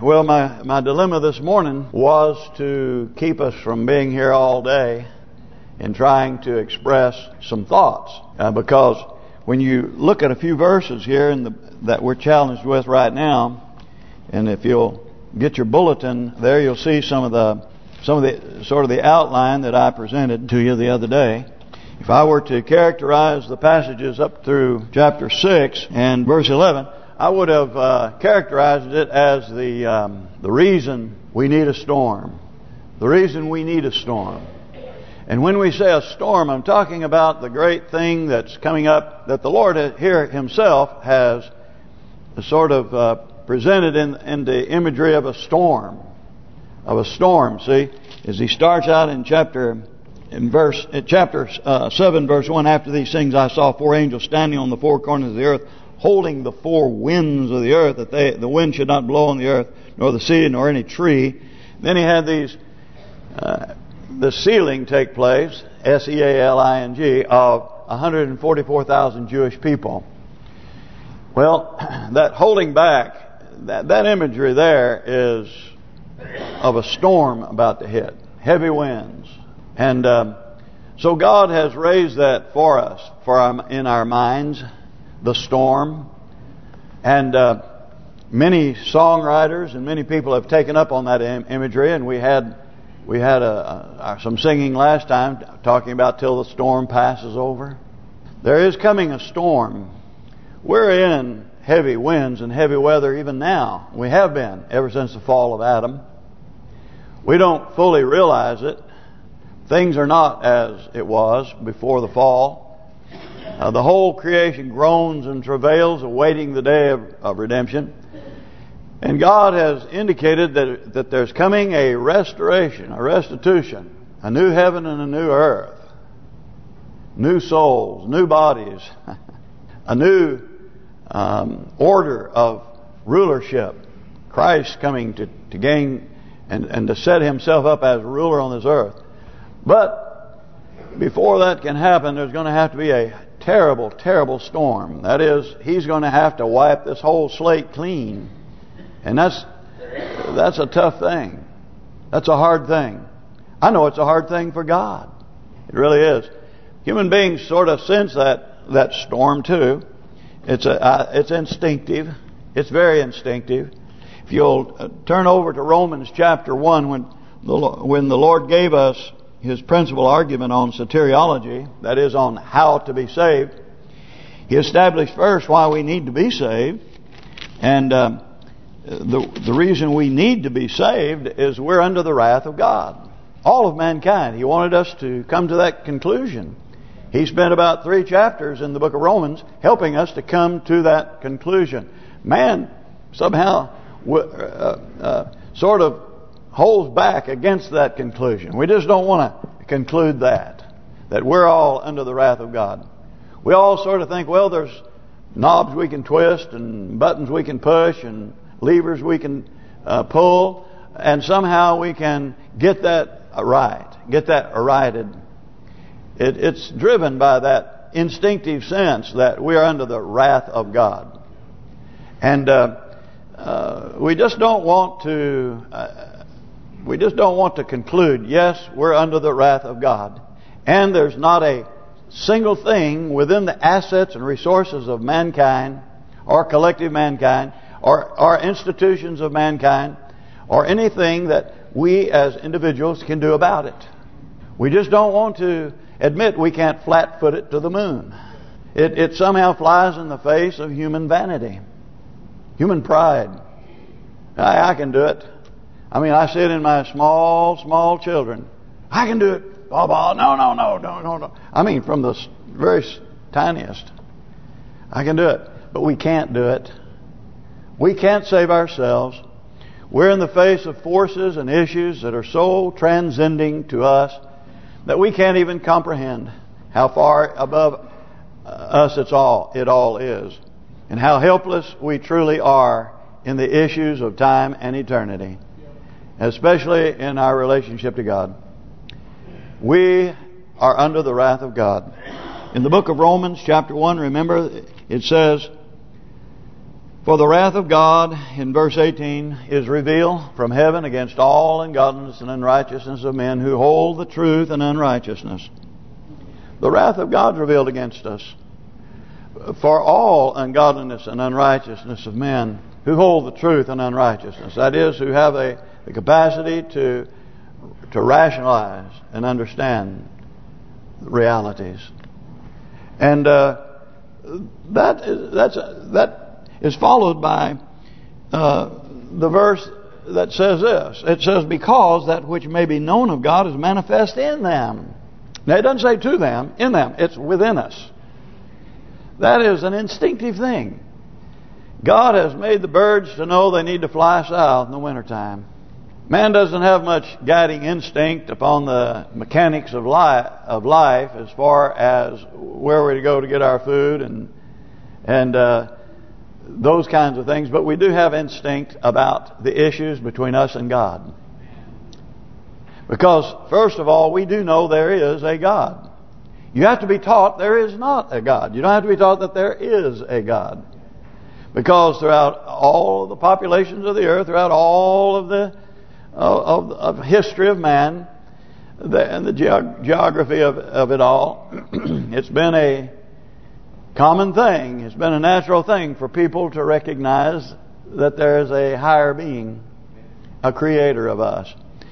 Well, my dilemma this morning was to keep us from being here all day and trying to express some thoughts. Because when you look at a few verses here that we're challenged with right now, and if you'll get your bulletin there, you'll see some of the sort of the outline that I presented to you the other day. If I were to characterize the passages up through chapter 6 and verse 11, I would have characterized it as the reason we need a storm. The reason we need a storm. And when we say a storm, I'm talking about the great thing that's coming up that the Lord here Himself has sort of presented in the imagery of a storm. See, as He starts out in chapter 7, verse 1, after these things I saw four angels standing on the four corners of the earth, holding the four winds of the earth, that the wind should not blow on the earth, nor the sea, nor any tree. Then He had the sealing take place, S-E-A-L-I-N-G, of 144,000 Jewish people. Well, that holding back, that imagery there is of a storm about to hit, heavy winds. And so God has raised that for us, in our minds, the storm. And many songwriters and many people have taken up on that imagery, and we had some singing last time talking about till the storm passes over. There is coming a storm. We're in heavy winds and heavy weather even now. We have been ever since the fall of Adam. We don't fully realize it. Things are not as it was before the fall. The whole creation groans and travails, awaiting the day of redemption. And God has indicated that there's coming a restoration, a restitution, a new heaven and a new earth, new souls, new bodies, a new order of rulership. Christ coming to gain and to set Himself up as ruler on this earth. But before that can happen, there's going to have to be a terrible, terrible storm. That is, He's going to have to wipe this whole slate clean. And that's a tough thing. That's a hard thing. I know it's a hard thing for God. It really is. Human beings sort of sense that storm too. It's instinctive. It's very instinctive. If you'll turn over to Romans chapter 1, when the Lord gave us His principal argument on soteriology, that is, on how to be saved, He established first why we need to be saved. And the reason we need to be saved is we're under the wrath of God. All of mankind. He wanted us to come to that conclusion. He spent about 3 chapters in the book of Romans helping us to come to that conclusion. Man somehow sort of holds back against that conclusion. We just don't want to conclude that we're all under the wrath of God. We all sort of think, well, there's knobs we can twist and buttons we can push and levers we can pull, and somehow we can get that right, get that righted. It's driven by that instinctive sense that we are under the wrath of God, and we just don't want to conclude, yes, we're under the wrath of God, and there's not a single thing within the assets and resources of mankind, or collective mankind, or institutions of mankind, or anything that we as individuals can do about it. We just don't want to admit we can't flat-foot it to the moon. It somehow flies in the face of human vanity, human pride. I can do it. I mean, I see it in my small children. I can do it. Baba, no. I mean, from the very tiniest. I can do it. But we can't do it. We can't save ourselves. We're in the face of forces and issues that are so transcending to us that we can't even comprehend how far above us it all is, and how helpless we truly are in the issues of time and eternity, especially in our relationship to God. We are under the wrath of God. In the book of Romans, chapter 1, remember, it says, For the wrath of God, in verse 18, is revealed from heaven against all ungodliness and unrighteousness of men who hold the truth in unrighteousness. The wrath of God is revealed against us for all ungodliness and unrighteousness of men who hold the truth in unrighteousness. That is, who have the capacity to rationalize and understand realities. And that is followed by the verse that says this. It says, because that which may be known of God is manifest in them. Now it doesn't say to them, in them. It's within us. That is an instinctive thing. God has made the birds to know they need to fly south in the wintertime. Man doesn't have much guiding instinct upon the mechanics of life as far as where we're to go to get our food and those kinds of things. But we do have instinct about the issues between us and God. Because, first of all, we do know there is a God. You have to be taught there is not a God. You don't have to be taught that there is a God. Because throughout all of the populations of the earth, throughout all of the of history of man, and the geography of it all, it's been a common thing. It's been a natural thing for people to recognize that there is a higher being, a creator of us,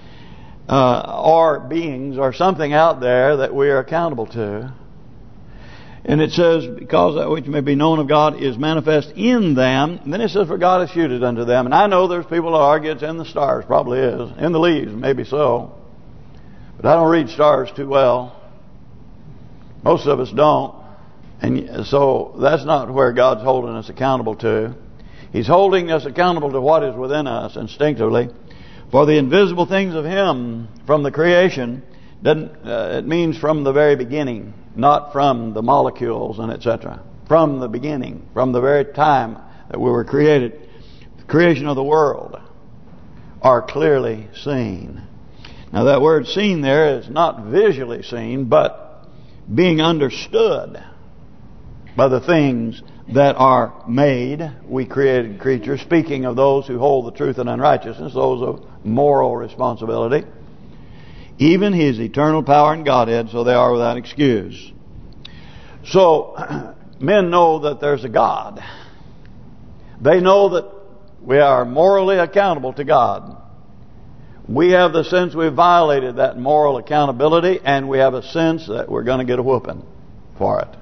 or beings, or something out there that we are accountable to. And it says, because that which may be known of God is manifest in them. And then it says, for God has shewed it unto them. And I know there's people that argue it's in the stars. Probably is. In the leaves, maybe so. But I don't read stars too well. Most of us don't. And so that's not where God's holding us accountable to. He's holding us accountable to what is within us instinctively. For the invisible things of Him from the creation, it means from the very beginning. Not from the molecules and etc. From the beginning, from the very time that we were created, the creation of the world, are clearly seen. Now that word seen there is not visually seen, but being understood by the things that are made. We created creatures, speaking of those who hold the truth in unrighteousness, those of moral responsibility. Even His eternal power and Godhead, so they are without excuse. So, men know that there's a God. They know that we are morally accountable to God. We have the sense we've violated that moral accountability, and we have a sense that we're going to get a whooping for it.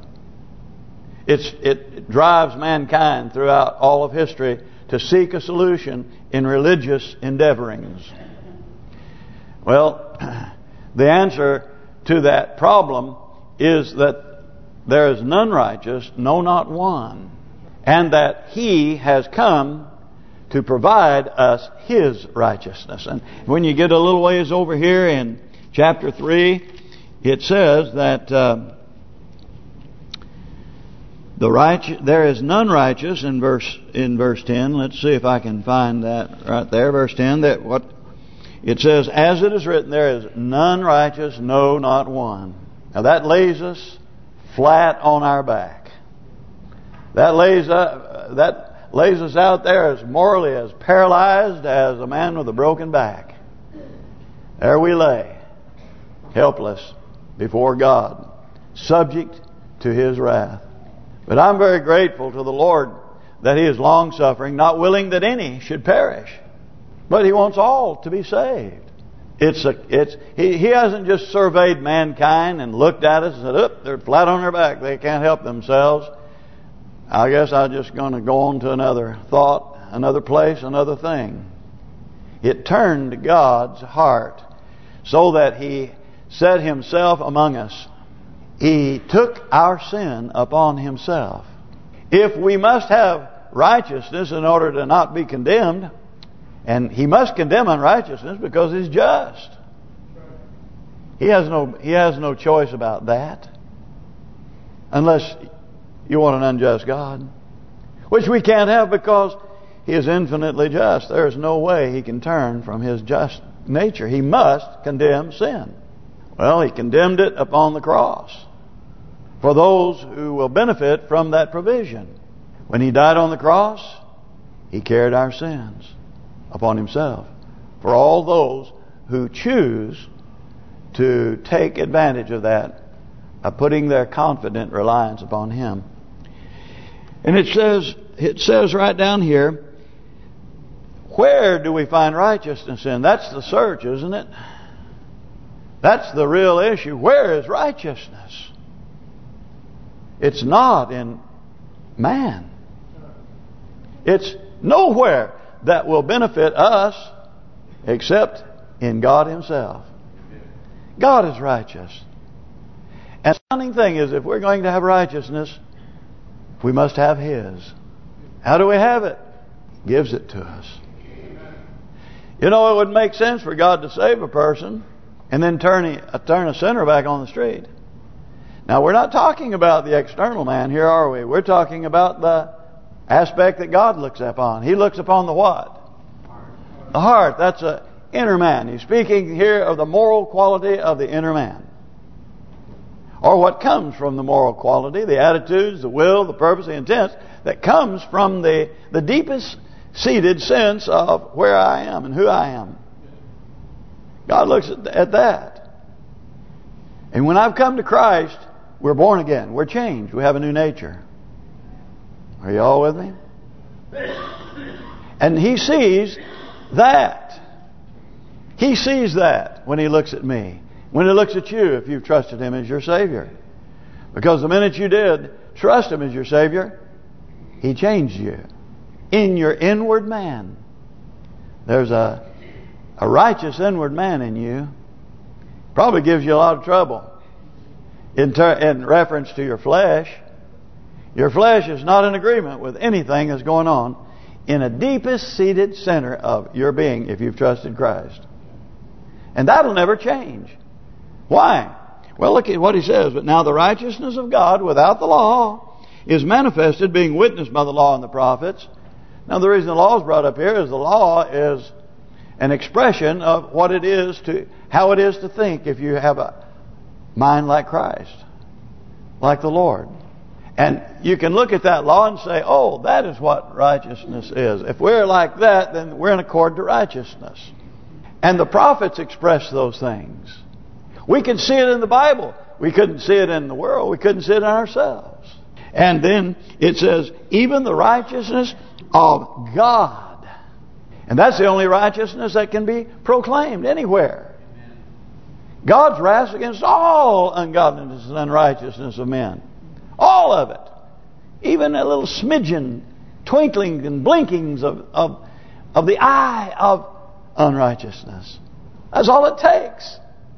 It drives mankind throughout all of history to seek a solution in religious endeavorings. Well, the answer to that problem is that there is none righteous, no, not one. And that He has come to provide us His righteousness. And when you get a little ways over here in chapter 3, it says that there is none righteous in verse 10. Let's see if I can find that right there, verse 10. That what it says, as it is written, there is none righteous, no, not one. Now that lays us flat on our back. That lays us out there as morally as paralyzed as a man with a broken back. There we lay, helpless before God, subject to His wrath. But I'm very grateful to the Lord that He is long-suffering, not willing that any should perish, but He wants all to be saved. He hasn't just surveyed mankind and looked at us and said, "Oop, they're flat on their back. They can't help themselves. I guess I'm just going to go on to another thought, another place, another thing." It turned God's heart so that He set Himself among us. He took our sin upon Himself. If we must have righteousness in order to not be condemned, and He must condemn unrighteousness because He's just. He has no choice about that. Unless you want an unjust God. Which we can't have because He is infinitely just. There is no way He can turn from His just nature. He must condemn sin. Well, He condemned it upon the cross for those who will benefit from that provision. When He died on the cross, He carried our sins upon Himself for all those who choose to take advantage of that, of putting their confident reliance upon Him. And it says right down here, where do we find righteousness in? That's the search, isn't it? That's the real issue. Where is righteousness? It's not in man. It's nowhere that will benefit us except in God Himself. God is righteous. And the stunning thing is, if we're going to have righteousness, we must have His. How do we have it? He gives it to us. You know, it would make sense for God to save a person and then turn a sinner back on the street. Now, we're not talking about the external man here, are we? We're talking about the aspect that God looks upon. He looks upon the what? The heart. That's an inner man. He's speaking here of the moral quality of the inner man. Or what comes from the moral quality, the attitudes, the will, the purpose, the intent, that comes from the deepest seated sense of where I am and who I am. God looks at that. And when I've come to Christ, we're born again. We're changed. We have a new nature. Are you all with me? And He sees that. He sees that when He looks at me. When He looks at you, if you've trusted Him as your Savior. Because the minute you did trust Him as your Savior, He changed you. In your inward man. There's a righteous inward man in you. Probably gives you a lot of trouble. In reference to your flesh. Your flesh is not in agreement with anything that's going on in a deepest seated center of your being if you've trusted Christ. And that'll never change. Why? Well, look at what he says. But now the righteousness of God without the law is manifested, being witnessed by the law and the prophets. Now the reason the law is brought up here is the law is an expression of what it is how it is to think if you have a mind like Christ, like the Lord. And you can look at that law and say, oh, that is what righteousness is. If we're like that, then we're in accord to righteousness. And the prophets express those things. We can see it in the Bible. We couldn't see it in the world. We couldn't see it in ourselves. And then it says, even the righteousness of God. And that's the only righteousness that can be proclaimed anywhere. God's wrath against all ungodliness and unrighteousness of men. All of it. Even a little smidgen, twinkling and blinkings of the eye of unrighteousness. That's all it takes.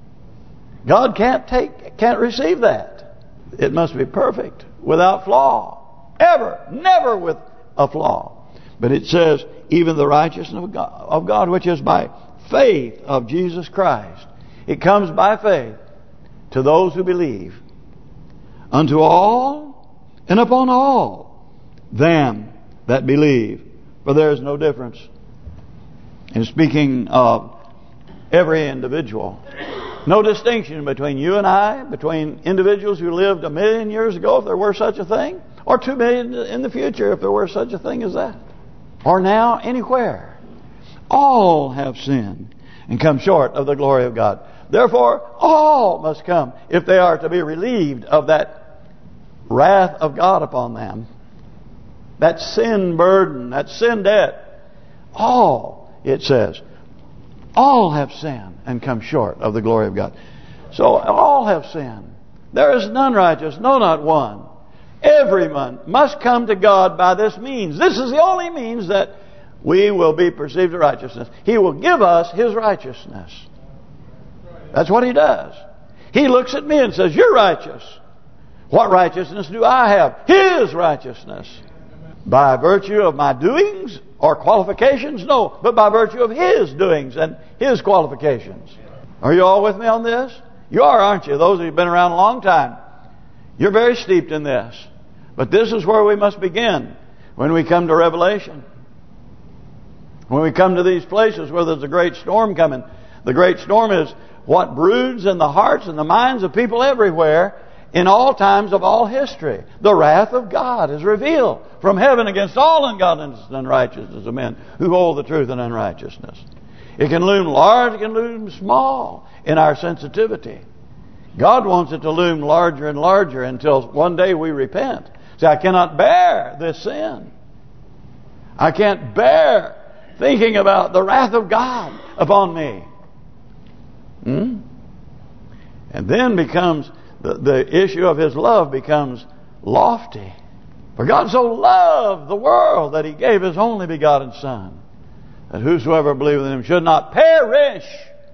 God can't receive that. It must be perfect, without flaw. Ever, never with a flaw. But it says, even the righteousness of God, which is by faith of Jesus Christ. It comes by faith to those who believe. Unto all and upon all them that believe. For there is no difference. And speaking of every individual, no distinction between you and I, between individuals who lived 1,000,000 years ago, if there were such a thing, or 2,000,000 in the future, if there were such a thing as that, or now, anywhere. All have sinned and come short of the glory of God. Therefore, all must come if they are to be relieved of that wrath of God upon them. That sin burden, that sin debt. All, it says, all have sinned and come short of the glory of God. So all have sinned. There is none righteous, no, not one. Everyone must come to God by this means. This is the only means that we will be perceived as righteousness. He will give us His righteousness. That's what He does. He looks at me and says, you're righteous. What righteousness do I have? His righteousness. By virtue of my doings or qualifications? No, but by virtue of His doings and His qualifications. Are you all with me on this? You are, aren't you? Those of you who've been around a long time. You're very steeped in this. But this is where we must begin when we come to Revelation. When we come to these places where there's a great storm coming. The great storm is what broods in the hearts and the minds of people everywhere. in all times of all history. The wrath of God is revealed from heaven against all ungodliness and unrighteousness of men who hold the truth in unrighteousness. It can loom large, it can loom small in our sensitivity. God wants it to loom larger and larger until one day we repent. Say, I cannot bear this sin. I can't bear thinking about the wrath of God upon me. And then becomes the issue of His love becomes lofty. For God so loved the world that He gave His only begotten Son, that whosoever believeth in Him should not perish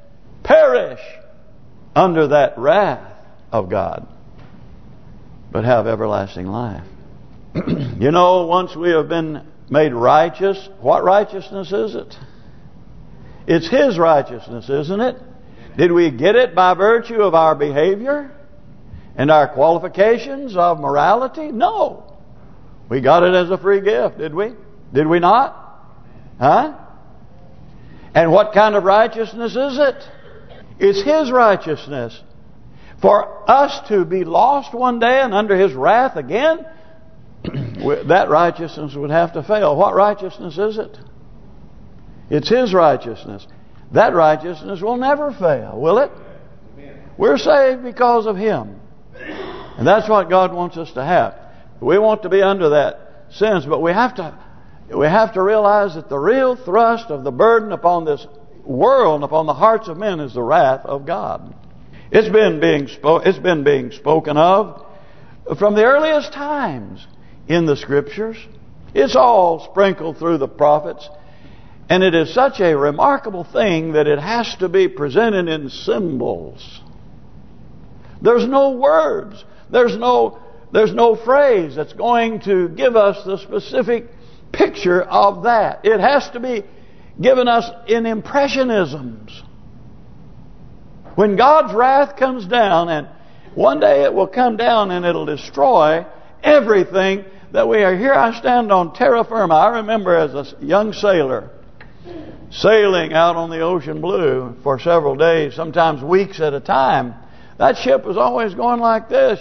under that wrath of God, but have everlasting life. You know, once we have been made righteous, what righteousness is it? It's His righteousness, isn't it? Did we get it by virtue of our behavior and our qualifications of morality? No. We got it as a free gift, did we? Did we not? Huh? And what kind of righteousness is it? It's His righteousness. For us to be lost one day and under His wrath again, that righteousness would have to fail. What righteousness is it? It's His righteousness. That righteousness will never fail, will it? We're saved because of Him. And that's what God wants us to have. We want to be under that sins, but we have to realize that the real thrust of the burden upon this world and upon the hearts of men is the wrath of God. It's been being spoken of from the earliest times in the Scriptures. It's all sprinkled through the prophets. And it is such a remarkable thing that it has to be presented in symbols. There's no words. There's no phrase that's going to give us the specific picture of that. It has to be given us in impressionisms. When God's wrath comes down, and one day it will come down and it'll destroy everything that we are. Here I stand on terra firma. I remember as a young sailor sailing out on the ocean blue for several days, sometimes weeks at a time. That ship was always going like this.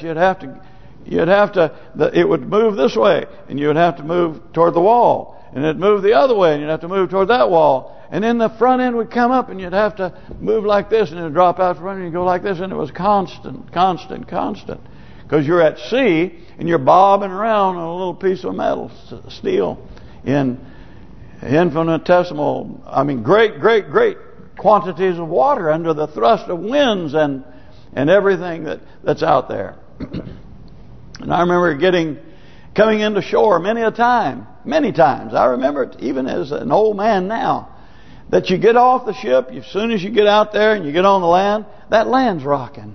It would move this way, and you would have to move toward the wall, and it'd move the other way, and you'd have to move toward that wall, and then the front end would come up, and you'd have to move like this, and it'd drop out front, and you'd go like this, and it was constant, because you're at sea, and you're bobbing around on a little piece of metal, steel, in infinitesimal, great quantities of water under the thrust of winds and everything that's out there. And I remember coming into shore many times. I remember it even as an old man now, that you get off the ship, as soon as you get out there and you get on the land, that land's rocking.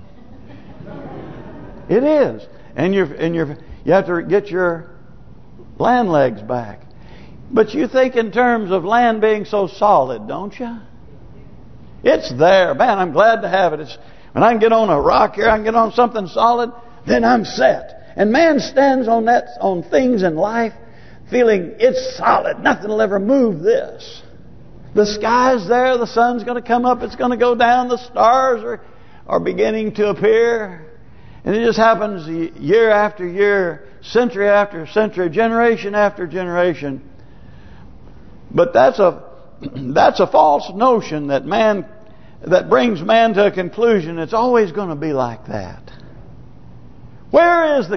It is, and you have to get your land legs back. But you think in terms of land being so solid, don't you? It's there. Man, I'm glad to have it. When I can get on a rock here, I can get on something solid, then I'm set. And man stands on things in life feeling it's solid. Nothing will ever move this. The sky's there. The sun's going to come up. It's going to go down. The stars are beginning to appear. And it just happens year after year, century after century, generation after generation. But that's a false notion that brings man to a conclusion. It's always going to be like that. Where is the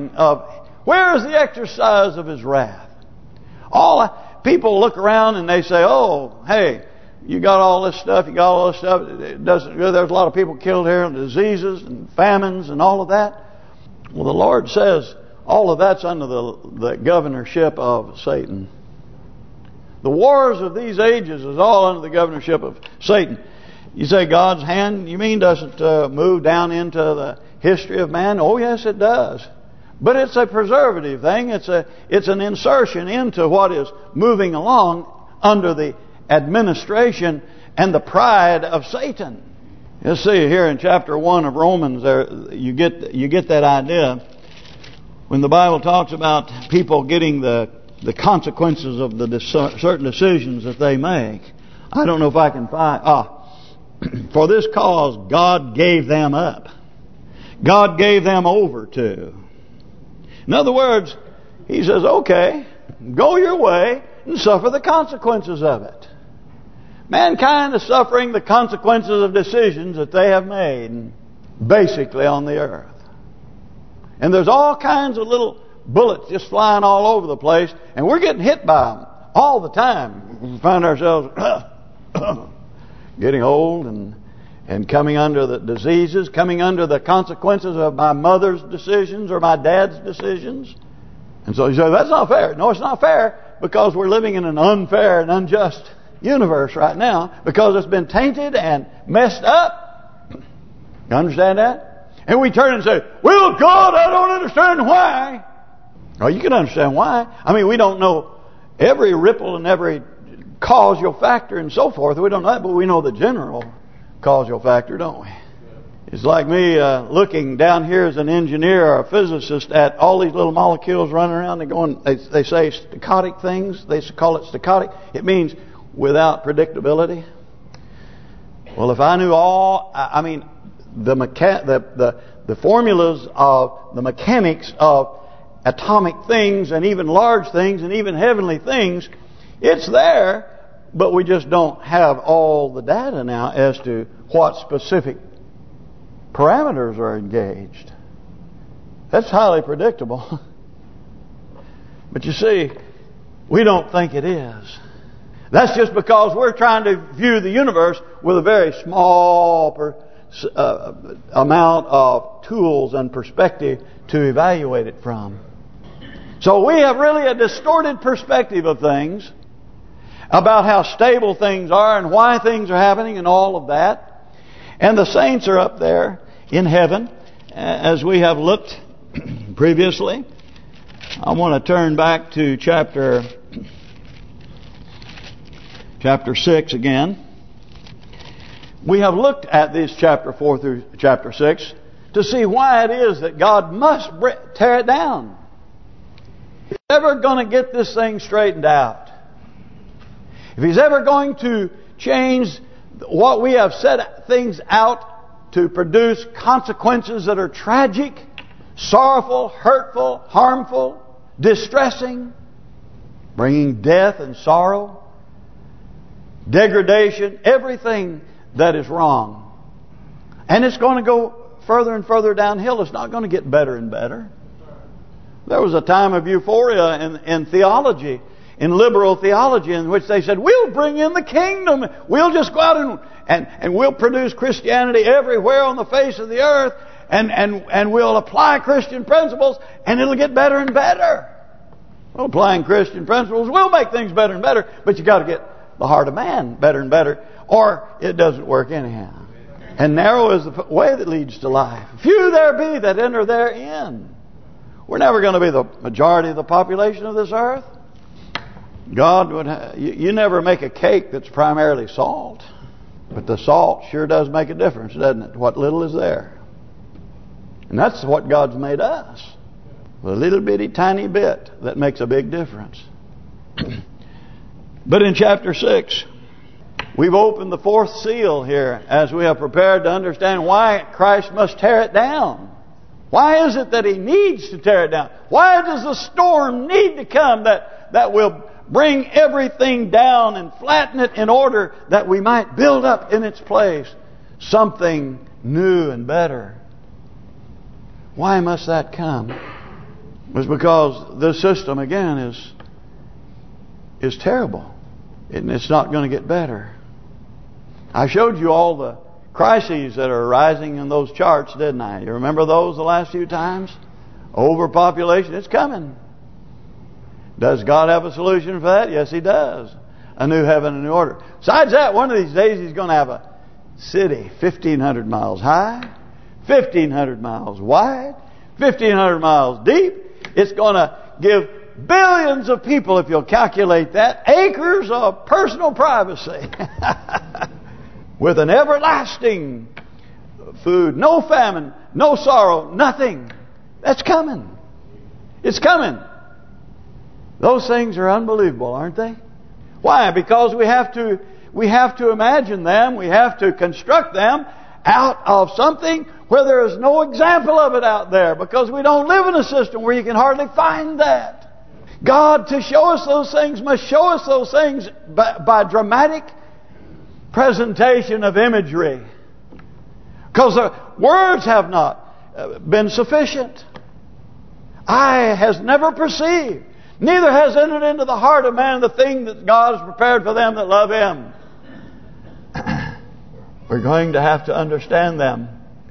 exercise of His wrath? People look around and they say, "Oh, hey, you got all this stuff. It doesn't. There's a lot of people killed here, and diseases and famines and all of that." Well, the Lord says all of that's under the governorship of Satan. The wars of these ages is all under the governorship of Satan. You say God's hand, you mean doesn't move down into the history of man? Oh yes, it does. But it's a preservative thing. It's an insertion into what is moving along under the administration and the pride of Satan. You see here in chapter 1 of Romans, there you get that idea when the Bible talks about people getting the consequences of the certain decisions that they make. I don't know if I can find. For this cause God gave them up. God gave them over to. In other words, He says, okay, go your way and suffer the consequences of it. Mankind is suffering the consequences of decisions that they have made, basically on the earth. And there's all kinds of little bullets just flying all over the place, and we're getting hit by them all the time. We find ourselves getting old and coming under the diseases, coming under the consequences of my mother's decisions or my dad's decisions. And so you say, that's not fair. No, it's not fair, because we're living in an unfair and unjust universe right now, because it's been tainted and messed up. You understand that? And we turn and say, well, God, I don't understand why. Oh, you can understand why. I mean, we don't know every ripple and every causal factor and so forth. We don't know that, but we know the general causal factor, don't we? It's like me looking down here as an engineer or a physicist at all these little molecules running around. They say stachotic things. They call it stachotic. It means without predictability. Well, if I knew all, the formulas of the mechanics of atomic things and even large things and even heavenly things, it's there, but we just don't have all the data now as to what specific parameters are engaged. That's highly predictable. But you see, we don't think it is. That's just because we're trying to view the universe with a very small amount of tools and perspective to evaluate it from. So we have really a distorted perspective of things, about how stable things are and why things are happening and all of that. And the saints are up there in heaven, as we have looked previously. I want to turn back to chapter 6 again. We have looked at this chapter 4 through chapter 6 to see why it is that God must tear it down. If He's ever going to get this thing straightened out, if He's ever going to change what we have set things out to produce consequences that are tragic, sorrowful, hurtful, harmful, distressing, bringing death and sorrow, degradation, everything that is wrong. And it's going to go further and further downhill. It's not going to get better and better. There was a time of euphoria in theology, in liberal theology, in which they said, we'll bring in the kingdom. We'll just go out and we'll produce Christianity everywhere on the face of the earth, and we'll apply Christian principles, and it'll get better and better. Well, applying Christian principles will make things better and better, but you got to get the heart of man better and better, or it doesn't work anyhow. And narrow is the way that leads to life. Few there be that enter therein. We're never going to be the majority of the population of this earth. God would you never make a cake that's primarily salt, but the salt sure does make a difference, doesn't it? What little is there. And that's what God's made us. A little bitty tiny bit that makes a big difference. But in chapter 6, we've opened the fourth seal here as we have prepared to understand why Christ must tear it down. Why is it that He needs to tear it down? Why does the storm need to come that will bring everything down and flatten it in order that we might build up in its place something new and better? Why must that come? It's because this system, again, is terrible. And it's not going to get better. I showed you all the crises that are arising in those charts, didn't I? You remember those the last few times? Overpopulation, it's coming. Does God have a solution for that? Yes, He does. A new heaven and a new order. Besides that, one of these days He's going to have a city 1,500 miles high, 1,500 miles wide, 1,500 miles deep. It's going to give billions of people, if you'll calculate that, acres of personal privacy. With an everlasting food, no famine, no sorrow, nothing. That's coming. It's coming. Those things are unbelievable, aren't they? Why? Because we have to imagine them, we have to construct them out of something where there is no example of it out there, because we don't live in a system where you can hardly find that. God, to show us those things, must show us those things by dramatic presentation of imagery. Because the words have not been sufficient. Eye has never perceived, neither has entered into the heart of man the thing that God has prepared for them that love Him. We're going to have to understand them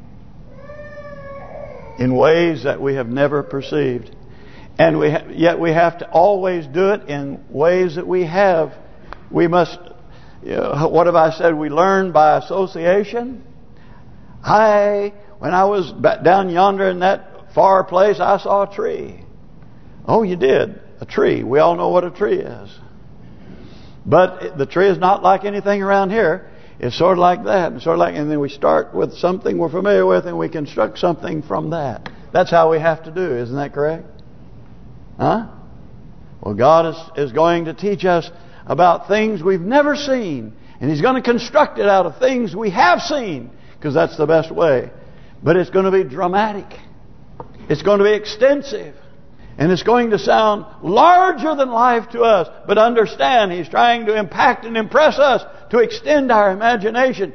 in ways that we have never perceived. And yet we have to always do it in ways that we have. We must, what have I said? We learn by association. When I was down yonder in that far place, I saw a tree. Oh, you did? A tree. We all know what a tree is. But the tree is not like anything around here. It's sort of like that. And then we start with something we're familiar with, and we construct something from that. That's how we have to do. Isn't that correct? Huh? Well, God is going to teach us about things we've never seen. And He's going to construct it out of things we have seen. Because that's the best way. But it's going to be dramatic. It's going to be extensive. And it's going to sound larger than life to us. But understand, He's trying to impact and impress us, to extend our imagination,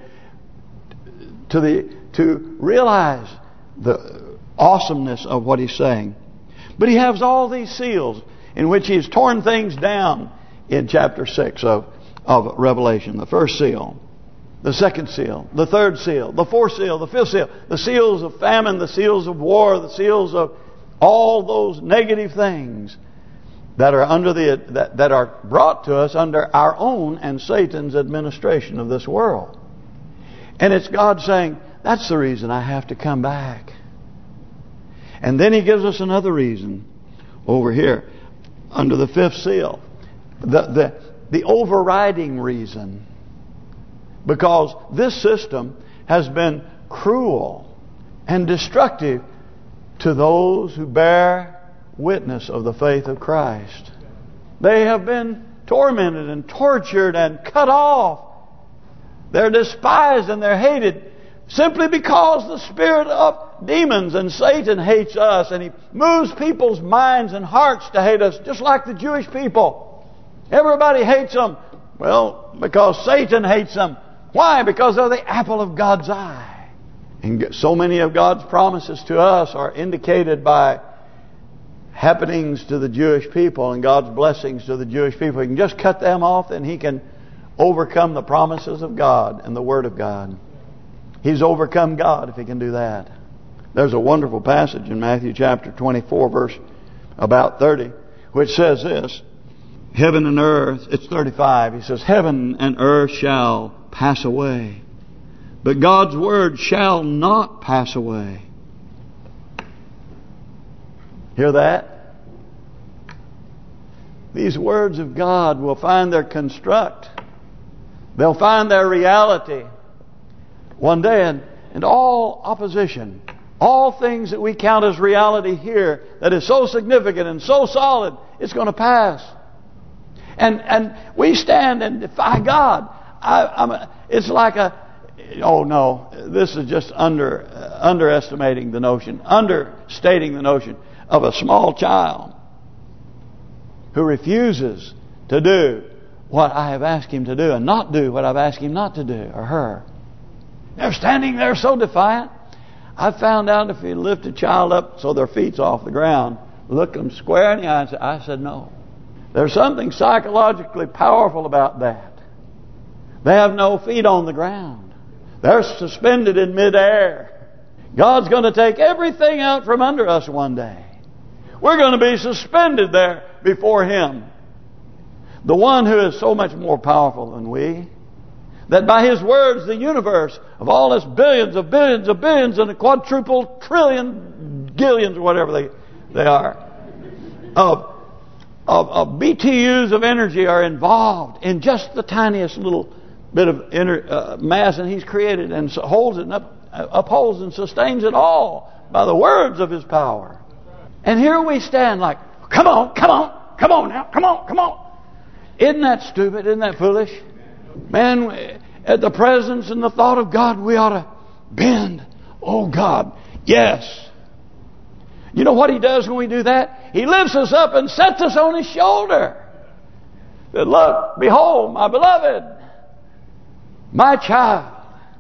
to realize the awesomeness of what He's saying. But He has all these seals in which He has torn things down in chapter 6 of Revelation. The first seal, the second seal, the third seal, the fourth seal, the fifth seal, the seals of famine, the seals of war, the seals of all those negative things that are that are brought to us under our own and Satan's administration of this world. And it's God saying, that's the reason I have to come back. And then He gives us another reason over here under the fifth seal. The overriding reason. Because this system has been cruel and destructive to those who bear witness of the faith of Christ. They have been tormented and tortured and cut off. They're despised and they're hated simply because the spirit of demons and Satan hates us, and he moves people's minds and hearts to hate us, just like the Jewish people. Everybody hates them. Well, because Satan hates them. Why? Because they're the apple of God's eye. And so many of God's promises to us are indicated by happenings to the Jewish people and God's blessings to the Jewish people. He can just cut them off, and He can overcome the promises of God and the Word of God. He's overcome God if He can do that. There's a wonderful passage in Matthew chapter 24, verse about 30, which says this: heaven and earth, it's 35, He says, heaven and earth shall pass away, but God's word shall not pass away. Hear that? These words of God will find their construct. They'll find their reality one day, and all opposition, all things that we count as reality here that is so significant and so solid, it's going to pass. And we stand and defy God. It's like oh no, this is just underestimating the notion, understating the notion of a small child who refuses to do what I have asked him to do and not do what I've asked him not to do, or her. They're standing there so defiant. I found out if you lift a child up so their feet's off the ground, look them square in the eye and say, I said no. There's something psychologically powerful about that. They have no feet on the ground. They're suspended in midair. God's going to take everything out from under us one day. We're going to be suspended there before Him. The one who is so much more powerful than we, that by His words the universe of all its billions of billions of billions and a quadruple trillion gillions, or whatever they are, of BTUs of energy are involved in just the tiniest little bit of mass, and He's created and holds it and upholds and sustains it all by the words of His power. And here we stand like, come on, come on, come on now, come on, come on. Isn't that stupid? Isn't that foolish? Man, at the presence and the thought of God, we ought to bend Oh God, yes. You know what He does when we do that? He lifts us up and sets us on His shoulder. That, look, behold, my beloved, my child.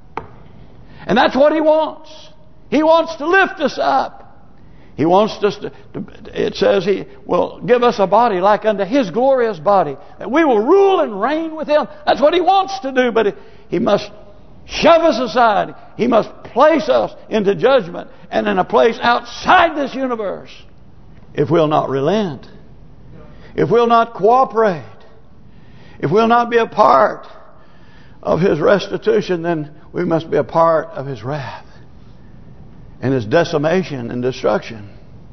And that's what He wants. He wants to lift us up. He wants us to, it says He will give us a body like unto His glorious body, that we will rule and reign with Him. That's what He wants to do, but He must shove us aside. He must place us into judgment and in a place outside this universe. If we'll not relent, if we'll not cooperate, if we'll not be a part of His restitution, then we must be a part of His wrath and His decimation and destruction.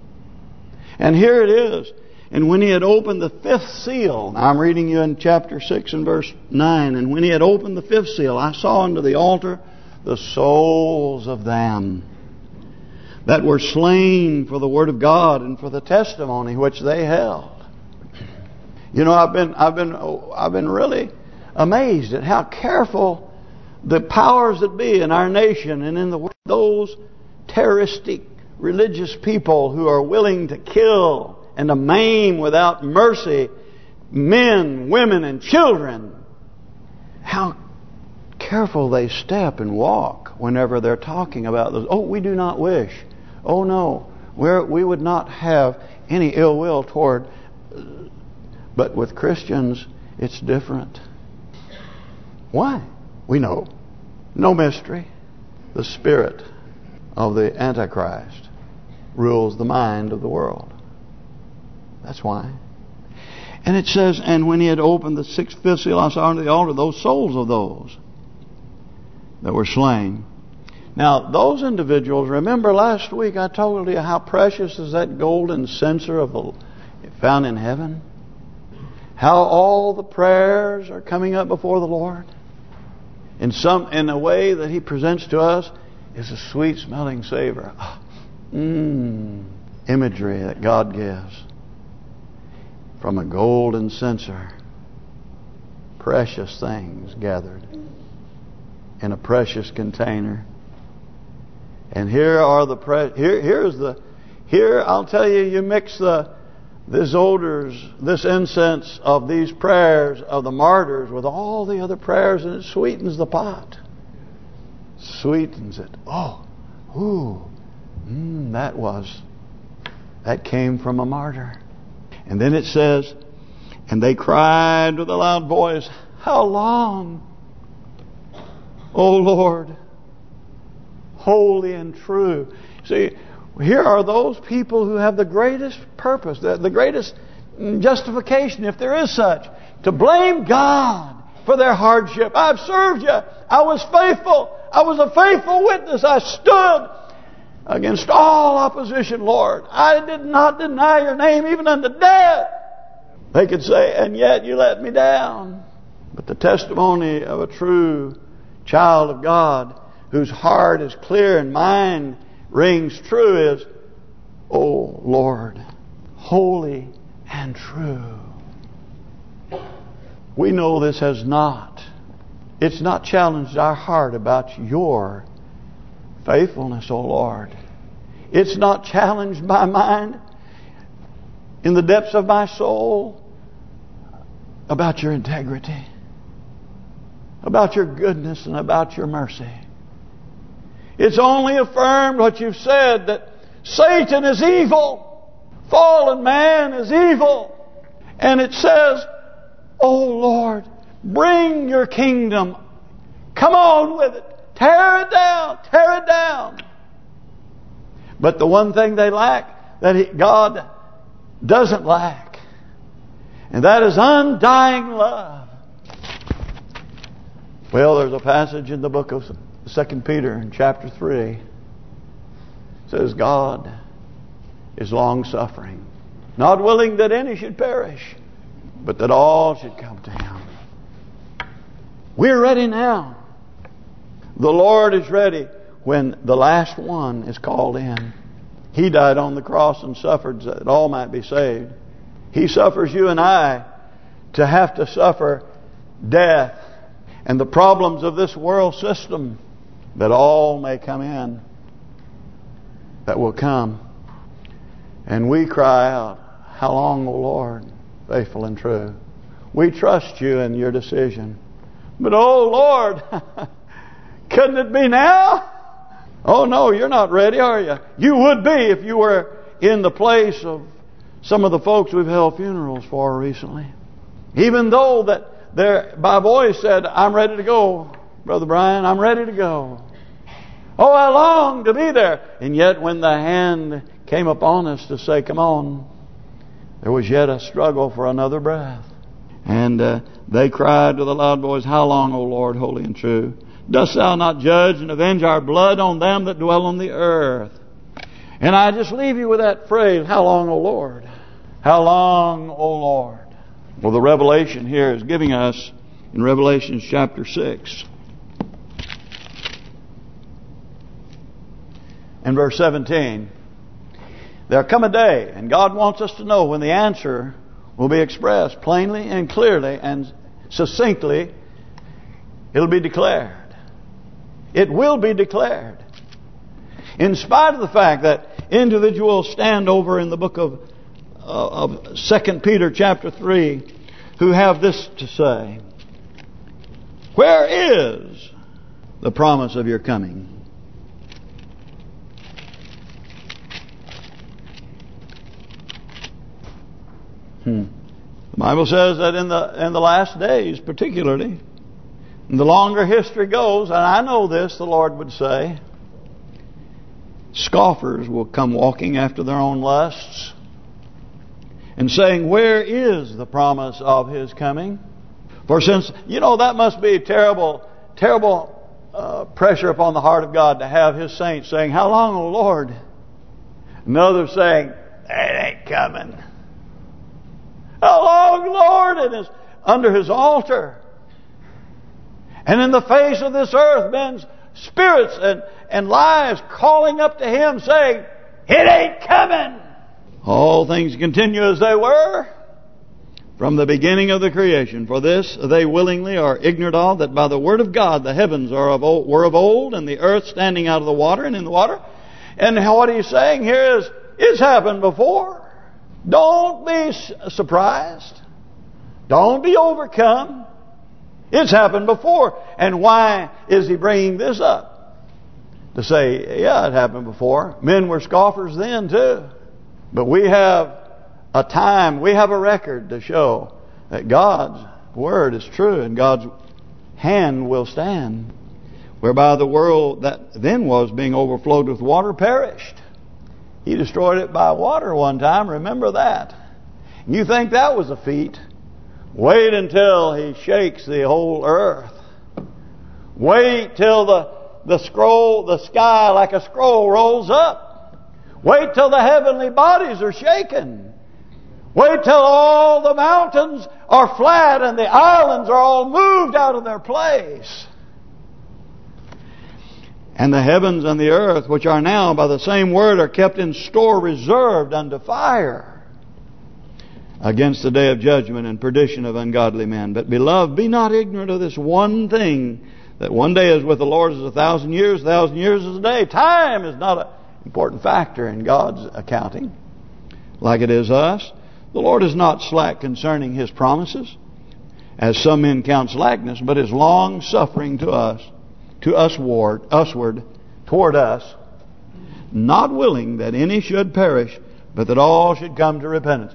And here it is. And when He had opened the fifth seal, now I'm reading you in chapter 6 and verse 9. And when He had opened the fifth seal, I saw unto the altar the souls of them that were slain for the word of God and for the testimony which they held. You know, I've been really amazed at how careful the powers that be in our nation and in the world, those terroristic religious people who are willing to kill and to maim without mercy men, women, and children, how careful they step and walk whenever they're talking about those. Oh, we do not wish. Oh no, we would not have any ill will toward. But with Christians, it's different. Why? We know. No mystery. The spirit of the Antichrist rules the mind of the world. That's why. And it says, and when He had opened the fifth seal, I saw unto the altar those souls of those that were slain. Now, those individuals, remember last week I told you how precious is that golden censer found in heaven? How all the prayers are coming up before the Lord. In a way that He presents to us is a sweet smelling savor. Imagery that God gives. From a golden censer. Precious things gathered in a precious container. And here are the here I'll tell you, you mix this odors, this incense of these prayers of the martyrs with all the other prayers, and it sweetens the pot. Sweetens it. That came from a martyr. And then it says, and they cried with a loud voice, how long, O Lord, holy and true. See, here are those people who have the greatest purpose, the greatest justification, if there is such, to blame God for their hardship. I've served you. I was faithful. I was a faithful witness. I stood against all opposition, Lord. I did not deny your name even unto death. They could say, and yet you let me down. But the testimony of a true child of God, whose heart is clear and mind rings true, is, oh Lord, holy and true. We know this has not. It's not challenged our heart about your faithfulness, O Lord. It's not challenged my mind in the depths of my soul about your integrity, about your goodness, and about your mercy. It's only affirmed what you've said, that Satan is evil, fallen man is evil. And it says, oh Lord, bring your kingdom. Come on with it. Tear it down. Tear it down. But the one thing they lack, that God doesn't lack, and that is undying love. Well, there's a passage in the book of 2 Peter in chapter 3. It says, God is long-suffering, not willing that any should perish, but that all should come to Him. We're ready now. The Lord is ready when the last one is called in. He died on the cross and suffered that all might be saved. He suffers you and I to have to suffer death and the problems of this world system, that all may come in that will come. And we cry out, how long, O Lord, faithful and true? We trust you in your decision. But, oh Lord, couldn't it be now? Oh no, you're not ready, are you? You would be if you were in the place of some of the folks we've held funerals for recently. Even though that my voice said, I'm ready to go, Brother Brian, I'm ready to go. Oh, I long to be there. And yet when the hand came upon us to say, come on, there was yet a struggle for another breath. And they cried with a loud voice, how long, O Lord, holy and true? Dost thou not judge and avenge our blood on them that dwell on the earth? And I just leave you with that phrase, how long, O Lord? How long, O Lord? Well, the revelation here is giving us in Revelation chapter 6 and verse 17. There'll come a day, and God wants us to know when the answer will be expressed plainly and clearly and succinctly. It'll be declared. It will be declared. In spite of the fact that individuals stand over in the book of 2 Peter chapter 3 who have this to say. Where is the promise of your coming? The Bible says that in the last days, particularly, and the longer history goes, and I know this, the Lord would say, scoffers will come walking after their own lusts and saying, where is the promise of His coming? For since, that must be terrible pressure upon the heart of God to have His saints saying, how long, O Lord? And others saying, it ain't coming. How long, Lord? And under His altar. And in the face of this earth, men's spirits and lives calling up to Him saying, it ain't coming. All things continue as they were from the beginning of the creation. For this they willingly are ignorant of, that by the word of God the heavens were of old, and the earth standing out of the water and in the water. And what He's saying here is, it's happened before. Don't be surprised. Don't be overcome. It's happened before. And why is He bringing this up? To say, yeah, it happened before. Men were scoffers then too. But we have a time, we have a record to show that God's word is true and God's hand will stand. Whereby the world that then was being overflowed with water perished. He destroyed it by water one time, remember that. You think that was a feat? Wait until He shakes the whole earth. Wait till the sky like a scroll rolls up. Wait till the heavenly bodies are shaken. Wait till all the mountains are flat and the islands are all moved out of their place. And the heavens and the earth, which are now by the same word, are kept in store, reserved unto fire, against the day of judgment and perdition of ungodly men. But beloved, be not ignorant of this one thing, that one day is with the Lord as 1,000 years, 1,000 years is a day. Time is not an important factor in God's accounting, like it is us. The Lord is not slack concerning His promises, as some men count slackness, but is long suffering to us, usward, toward us, not willing that any should perish, but that all should come to repentance.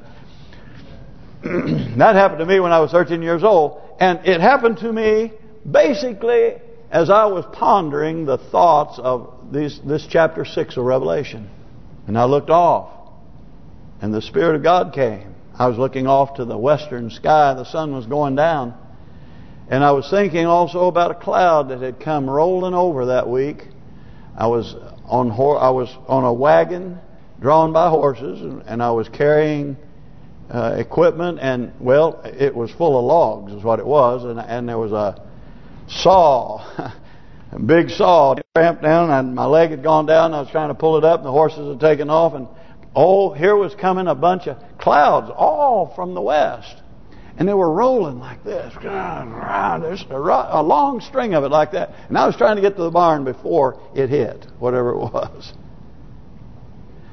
That happened to me when I was 13 years old, and it happened to me basically as I was pondering the thoughts of this chapter 6 of Revelation. And I looked off, and the Spirit of God came. I was looking off to the western sky. The sun was going down. And I was thinking also about a cloud that had come rolling over that week. I was on a wagon drawn by horses, and I was carrying equipment, and well, it was full of logs is what it was, and there was a saw, a big saw, cramped down, and my leg had gone down. I was trying to pull it up, and the horses had taken off, and here was coming a bunch of clouds, all from the west. And they were rolling like this. There's a long string of it like that. And I was trying to get to the barn before it hit, whatever it was.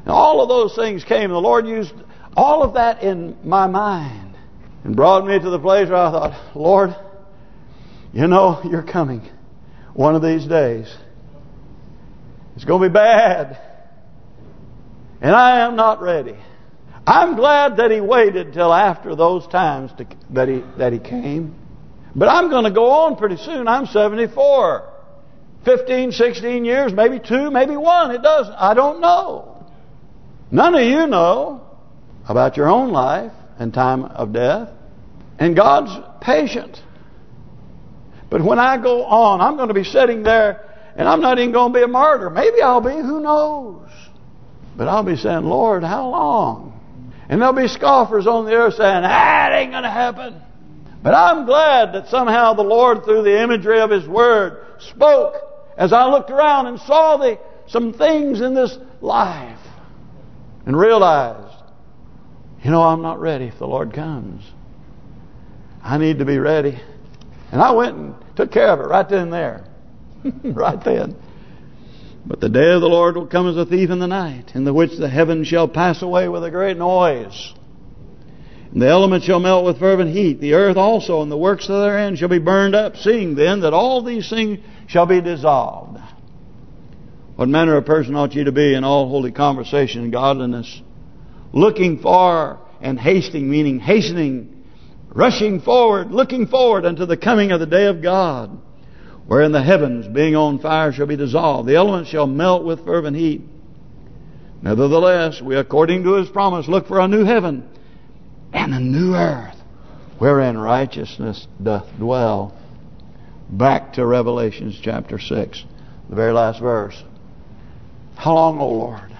And all of those things came. The Lord used all of that in my mind and brought me to the place where I thought, Lord, you know you're coming one of these days. It's going to be bad. And I am not ready. I'm glad that He waited till after those times that He came. But I'm going to go on pretty soon. I'm 74. 15, 16 years, maybe 2, maybe 1. It doesn't. I don't know. None of you know about your own life and time of death. And God's patient. But when I go on, I'm going to be sitting there and I'm not even going to be a martyr. Maybe I'll be, who knows? But I'll be saying, Lord, how long? And there'll be scoffers on the earth saying, it ain't going to happen. But I'm glad that somehow the Lord, through the imagery of His Word, spoke as I looked around and saw some things in this life and realized, I'm not ready if the Lord comes. I need to be ready. And I went and took care of it right then and there. Right then. But the day of the Lord will come as a thief in the night, in the which the heavens shall pass away with a great noise. And the elements shall melt with fervent heat. The earth also and the works therein shall be burned up. Seeing then that all these things shall be dissolved. What manner of person ought ye to be in all holy conversation and godliness? Looking for and hasting, meaning hastening, rushing forward, looking forward unto the coming of the day of God, wherein the heavens, being on fire, shall be dissolved. The elements shall melt with fervent heat. Nevertheless, we, according to His promise, look for a new heaven and a new earth, wherein righteousness doth dwell. Back to Revelation chapter 6, the very last verse. How long, O Lord?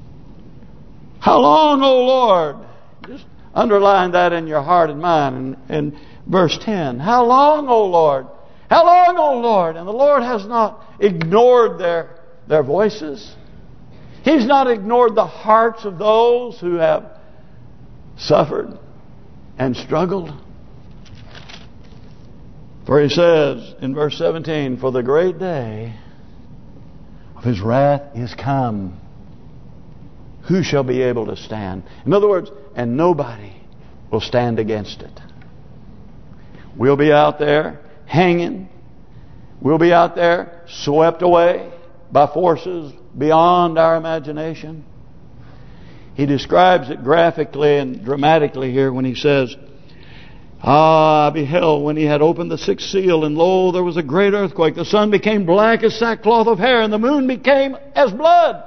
How long, O Lord? Just underline that in your heart and mind. In verse 10, how long, O Lord? How long, O Lord? And the Lord has not ignored their voices. He's not ignored the hearts of those who have suffered and struggled. For He says in verse 17, for the great day of His wrath is come. Who shall be able to stand? In other words, and nobody will stand against it. We'll be out there hanging. We'll be out there swept away by forces beyond our imagination. He describes it graphically and dramatically here when he says, I beheld when He had opened the sixth seal, and lo, there was a great earthquake. The sun became black as sackcloth of hair, and the moon became as blood.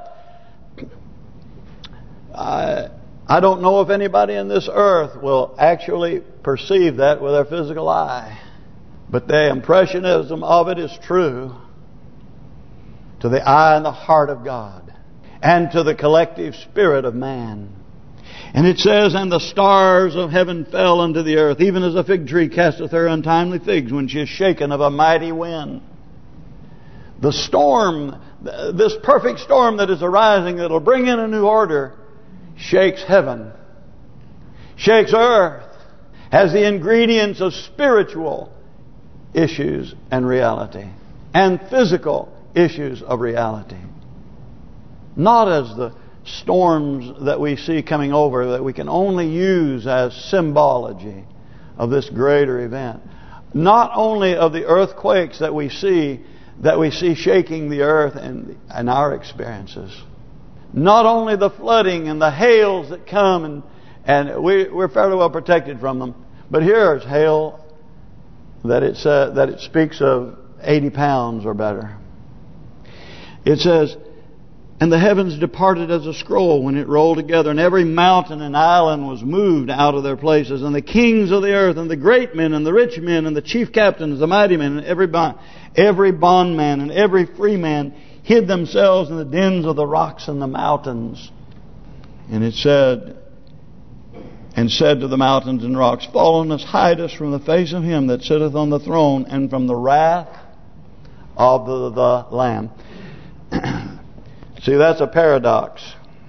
I don't know if anybody in this earth will actually perceive that with their physical eye. But the impressionism of it is true to the eye and the heart of God and to the collective spirit of man. And it says, and the stars of heaven fell unto the earth, even as a fig tree casteth her untimely figs when she is shaken of a mighty wind. The storm, this perfect storm that is arising, that will bring in a new order, shakes heaven, shakes earth, has the ingredients of spiritual issues and reality, and physical issues of reality. Not as the storms that we see coming over that we can only use as symbology of this greater event. Not only of the earthquakes that we see shaking the earth in our experiences. Not only the flooding and the hails that come, and we're fairly well protected from them. But here is hail that it speaks of 80 pounds or better. It says, and the heavens departed as a scroll when it rolled together, and every mountain and island was moved out of their places, and the kings of the earth, and the great men, and the rich men, and the chief captains, the mighty men, and every bondman, and every free man hid themselves in the dens of the rocks and the mountains. And it said, and said to the mountains and rocks, fall on us, hide us from the face of Him that sitteth on the throne, and from the wrath of the Lamb. See, that's a paradox.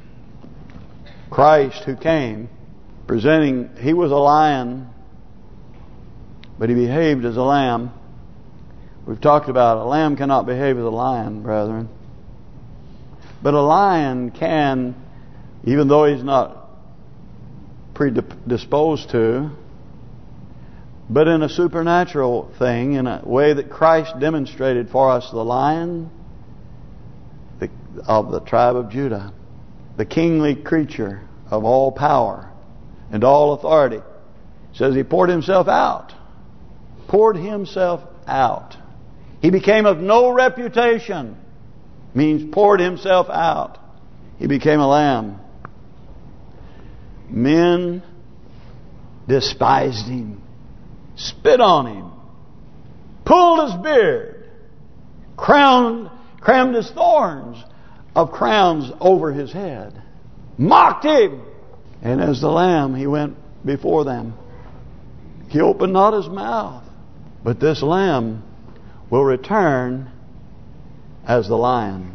Christ who came, presenting, He was a lion, but He behaved as a lamb. We've talked about a lamb cannot behave as a lion, brethren. But a lion can even though he's not predisposed to, but in a supernatural thing, in a way that Christ demonstrated for us, the Lion of the tribe of Judah, the kingly creature of all power and all authority, says he poured himself out. Poured himself out. He became of no reputation. Means poured himself out. He became a lamb. Men despised him, spit on him, pulled his beard, crammed his thorns of crowns over his head, mocked him. And as the lamb, he went before them. He opened not his mouth. But this lamb will return as the lion.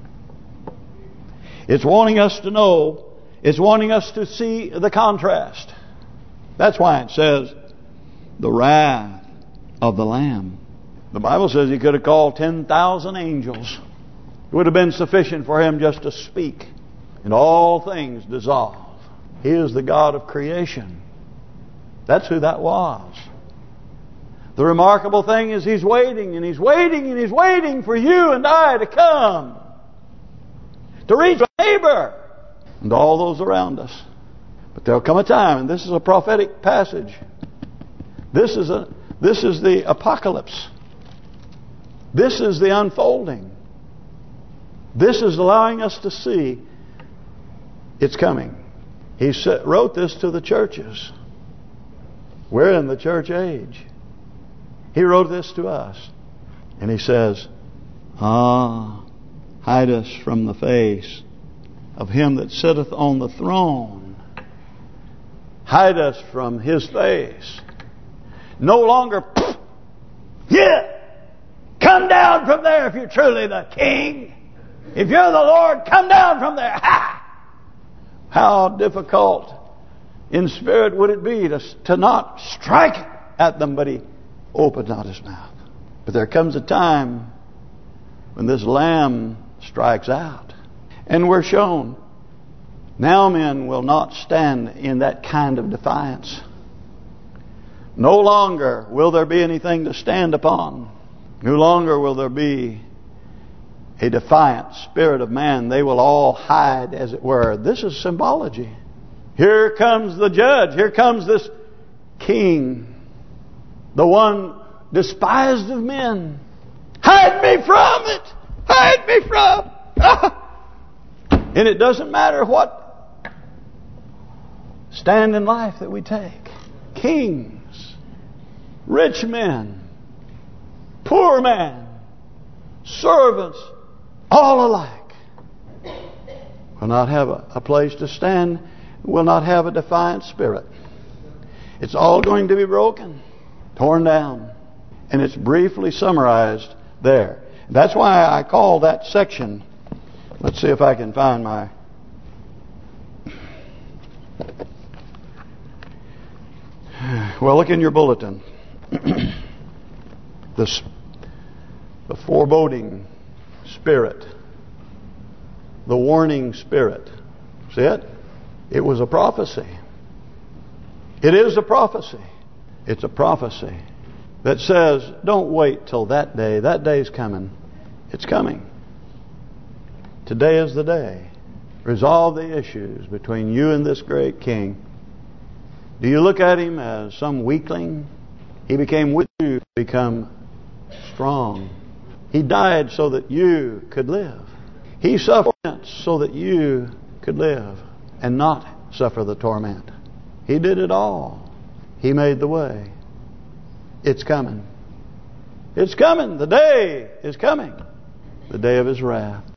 It's wanting us to know, it's wanting us to see the contrast. That's why it says, the wrath of the Lamb. The Bible says he could have called 10,000 angels. It would have been sufficient for him just to speak, and all things dissolve. He is the God of creation. That's who that was. The remarkable thing is he's waiting, and he's waiting, and he's waiting for you and I to come, to reach our neighbor and all those around us. But there'll come a time, and this is a prophetic passage. This is the apocalypse. This is the unfolding. This is allowing us to see it's coming. He wrote this to the churches. We're in the church age. He wrote this to us. And he says, hide us from the face of him that sitteth on the throne. Hide us from his face. No longer, come down from there if you're truly the king. If you're the Lord, come down from there. Ha! How difficult in spirit would it be to not strike at them, but he opened not his mouth. But there comes a time when this lamb strikes out. And we're shown, now men will not stand in that kind of defiance. No longer will there be anything to stand upon. No longer will there be a defiant spirit of man. They will all hide, as it were. This is symbology. Here comes the judge. Here comes this king. The one despised of men. Hide me from it. Hide me from. And it doesn't matter what stand in life that we take. Kings, rich men, poor men, servants, all alike will not have a place to stand, will not have a defiant spirit. It's all going to be broken, torn down. And it's briefly summarized there. That's why I call that section, let's see if I can find my... Well, look in your bulletin. The foreboding spirit. The warning spirit. See it? It was a prophecy. It is a prophecy. It's a prophecy that says, don't wait till that day. That day's coming. It's coming. Today is the day. Resolve the issues between you and this great king. Do you look at him as some weakling? He became weak to become strong. He died so that you could live. He suffered so that you could live and not suffer the torment. He did it all. He made the way. It's coming. It's coming. The day is coming. The day of his wrath.